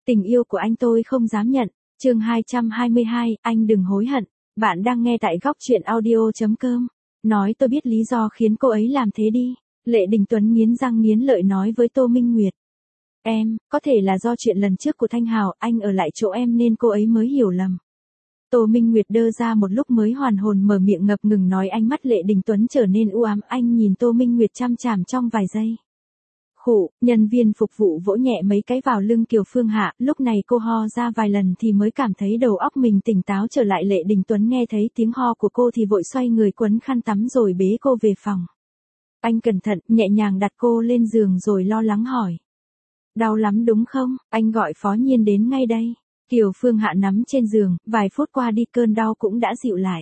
Tình yêu của anh tôi không dám nhận. Chương 222, anh đừng hối hận. Bạn đang nghe tại góc truyện audio.com. Nói tôi biết lý do khiến cô ấy làm thế đi. Lệ Đình Tuấn nghiến răng nghiến lợi nói với Tô Minh Nguyệt. Em, có thể là do chuyện lần trước của Thanh Hào, anh ở lại chỗ em nên cô ấy mới hiểu lầm. Tô Minh Nguyệt đơ ra một lúc mới hoàn hồn mở miệng ngập ngừng nói, ánh mắt Lệ Đình Tuấn trở nên u ám, anh nhìn Tô Minh Nguyệt chăm chằm trong vài giây. Khụ, nhân viên phục vụ vỗ nhẹ mấy cái vào lưng Kiều Phương Hạ, lúc này cô ho ra vài lần thì mới cảm thấy đầu óc mình tỉnh táo trở lại. Lệ Đình Tuấn nghe thấy tiếng ho của cô thì vội xoay người quấn khăn tắm rồi bế cô về phòng. Anh cẩn thận, nhẹ nhàng đặt cô lên giường rồi lo lắng hỏi. Đau lắm đúng không? Anh gọi Phó Nhiên đến ngay đây. Kiều Phương Hạ nắm trên giường, vài phút qua đi cơn đau cũng đã dịu lại.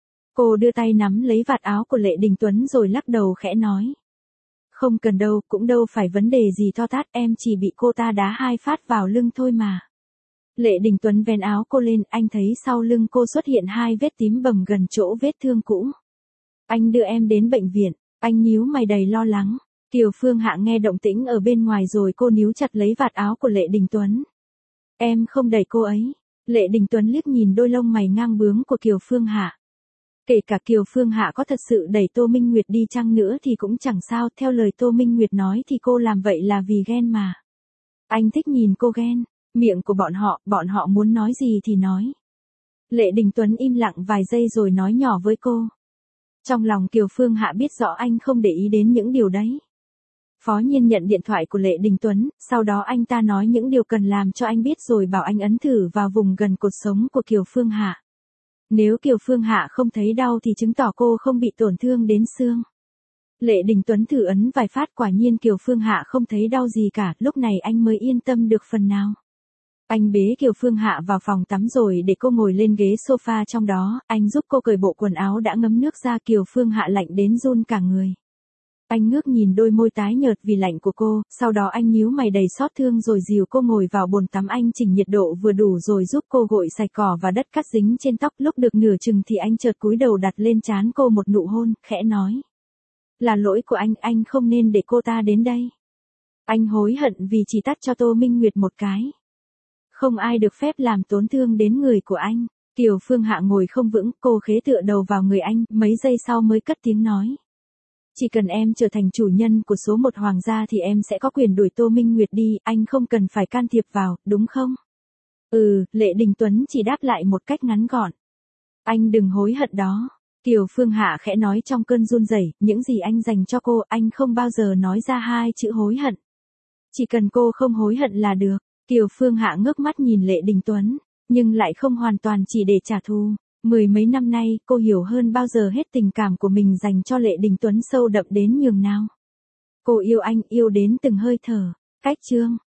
Cô đưa tay nắm lấy vạt áo của Lệ Đình Tuấn rồi lắc đầu khẽ nói. Không cần đâu, cũng đâu phải vấn đề gì to tát, em chỉ bị cô ta đá 2 phát vào lưng thôi mà. Lệ Đình Tuấn vén áo cô lên, anh thấy sau lưng cô xuất hiện 2 vết tím bầm gần chỗ vết thương cũ. Anh đưa em đến bệnh viện, anh nhíu mày đầy lo lắng. Kiều Phương Hạ nghe động tĩnh ở bên ngoài rồi cô níu chặt lấy vạt áo của Lệ Đình Tuấn. Em không đẩy cô ấy. Lệ Đình Tuấn liếc nhìn đôi lông mày ngang bướng của Kiều Phương Hạ. Kể cả Kiều Phương Hạ có thật sự đẩy Tô Minh Nguyệt đi chăng nữa thì cũng chẳng sao, theo lời Tô Minh Nguyệt nói thì cô làm vậy là vì ghen mà. Anh thích nhìn cô ghen, miệng của bọn họ muốn nói gì thì nói. Lệ Đình Tuấn im lặng vài giây rồi nói nhỏ với cô. Trong lòng Kiều Phương Hạ biết rõ anh không để ý đến những điều đấy. Phó Nhiên nhận điện thoại của Lệ Đình Tuấn, sau đó anh ta nói những điều cần làm cho anh biết rồi bảo anh ấn thử vào vùng gần cột sống của Kiều Phương Hạ. Nếu Kiều Phương Hạ không thấy đau thì chứng tỏ cô không bị tổn thương đến xương. Lệ Đình Tuấn thử ấn vài phát, quả nhiên Kiều Phương Hạ không thấy đau gì cả, lúc này anh mới yên tâm được phần nào. Anh bế Kiều Phương Hạ vào phòng tắm rồi để cô ngồi lên ghế sofa trong đó, anh giúp cô cởi bộ quần áo đã ngấm nước ra. Kiều Phương Hạ lạnh đến run cả người. Anh ngước nhìn đôi môi tái nhợt vì lạnh của cô, sau đó anh nhíu mày đầy xót thương rồi dìu cô ngồi vào bồn tắm. Anh chỉnh nhiệt độ vừa đủ rồi giúp cô gội sạch cỏ và đất cát dính trên tóc. Lúc được nửa chừng thì anh chợt cúi đầu đặt lên trán cô một nụ hôn, khẽ nói. Là lỗi của anh không nên để cô ta đến đây. Anh hối hận vì chỉ tát cho Tô Minh Nguyệt một cái. Không ai được phép làm tổn thương đến người của anh. Kiều Phương Hạ ngồi không vững, cô khế tựa đầu vào người anh, mấy giây sau mới cất tiếng nói. Chỉ cần em trở thành chủ nhân của số 1 hoàng gia thì em sẽ có quyền đuổi Tô Minh Nguyệt đi, anh không cần phải can thiệp vào, đúng không? Lệ Đình Tuấn chỉ đáp lại một cách ngắn gọn. Anh đừng hối hận đó. Kiều Phương Hạ khẽ nói trong cơn run rẩy, những gì anh dành cho cô, anh không bao giờ nói ra 2 chữ hối hận. Chỉ cần cô không hối hận là được. Kiều Phương Hạ ngước mắt nhìn Lệ Đình Tuấn, nhưng lại không hoàn toàn chỉ để trả thù. 10 mấy năm nay, cô hiểu hơn bao giờ hết tình cảm của mình dành cho Lệ Đình Tuấn sâu đậm đến nhường nào. Cô yêu anh, yêu đến từng hơi thở. Cách chương